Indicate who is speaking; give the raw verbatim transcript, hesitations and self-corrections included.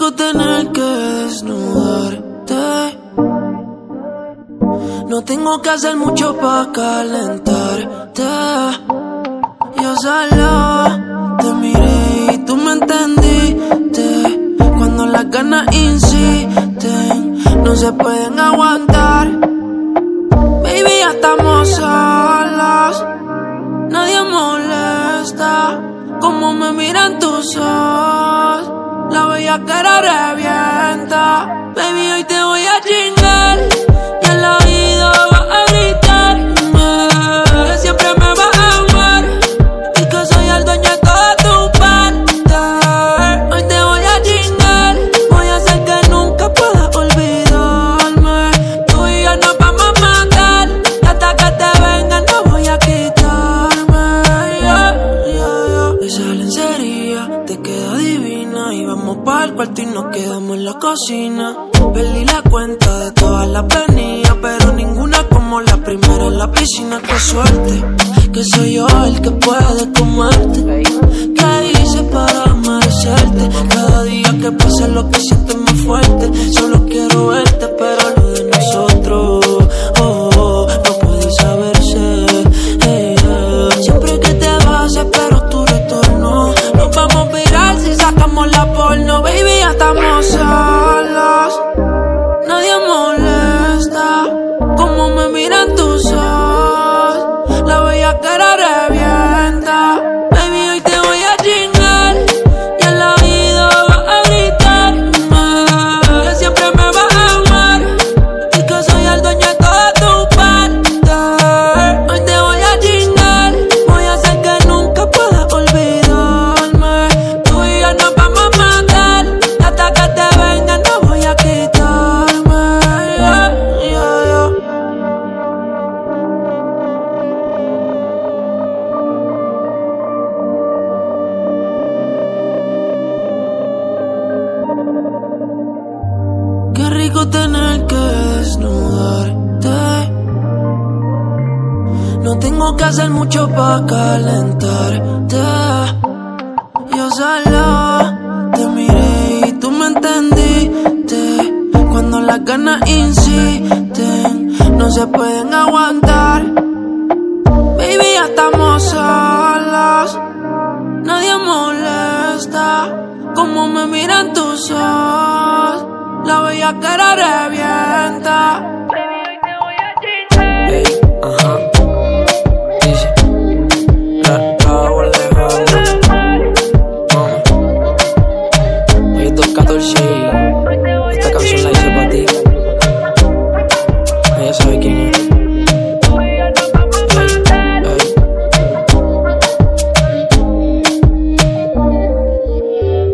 Speaker 1: rico tener que desnudarte. No tengo que hacer mucho pa' calentarte. Yo solo te miré y tú me entendiste. Cuando las ganas insisten, no se pueden aguantar. Baby, ya estamos solos, nadie molesta como me miran tus ojos. La bellaquera revienta. Baby, hoy te voy a chingar y al oído vas a gritarme que siempre me vas a amar y que soy el dueño de toda tu parte. Hoy te voy a chingar, voy a hacer que nunca puedas olvidarme. Tú y yo nos vamos a matar y hasta que te vengan no voy a quitarme. Yeah, yeah, yeah. Esa lencería te queda divina y vamos pa'l cuarto y nos quedamos en la cocina. Perdí la cuenta de todas las venidas, pero ninguna como la primera en la piscina. Qué suerte, que soy yo el que puede comerte. ¿Qué hice para merecerte? Cada día que pasa lo que siento es más fuerte. Solo quiero verte, pero lo de nosotros, oh, oh, no puede saberse. Hey, yeah. Siempre que te vas espero tu retorno. Nos vamos a virar si sacamos la porno. Baby, ya estamos solos, nadie molesta como me miran tus ojos. La bellaquera revienta. Baby, hoy te voy a chingar y al oído vas a gritarme que siempre me vas a amar y que soy el dueño de toda tu parte. Hoy te voy a chingar, voy a hacer que nunca puedas olvidarme. Tú y yo nos vamos a matar y hasta que te vengan no voy a quitarme. Yeah, yeah, yeah. Qué rico tener que desnudarte. No tengo que hacer mucho pa' calentarte. Yo solo te miré y tú me entendiste. Cuando las ganas insisten, no se pueden aguantar. Baby, ya estamos solos, nadie molesta como me miran tus ojos. La bellaquera revienta.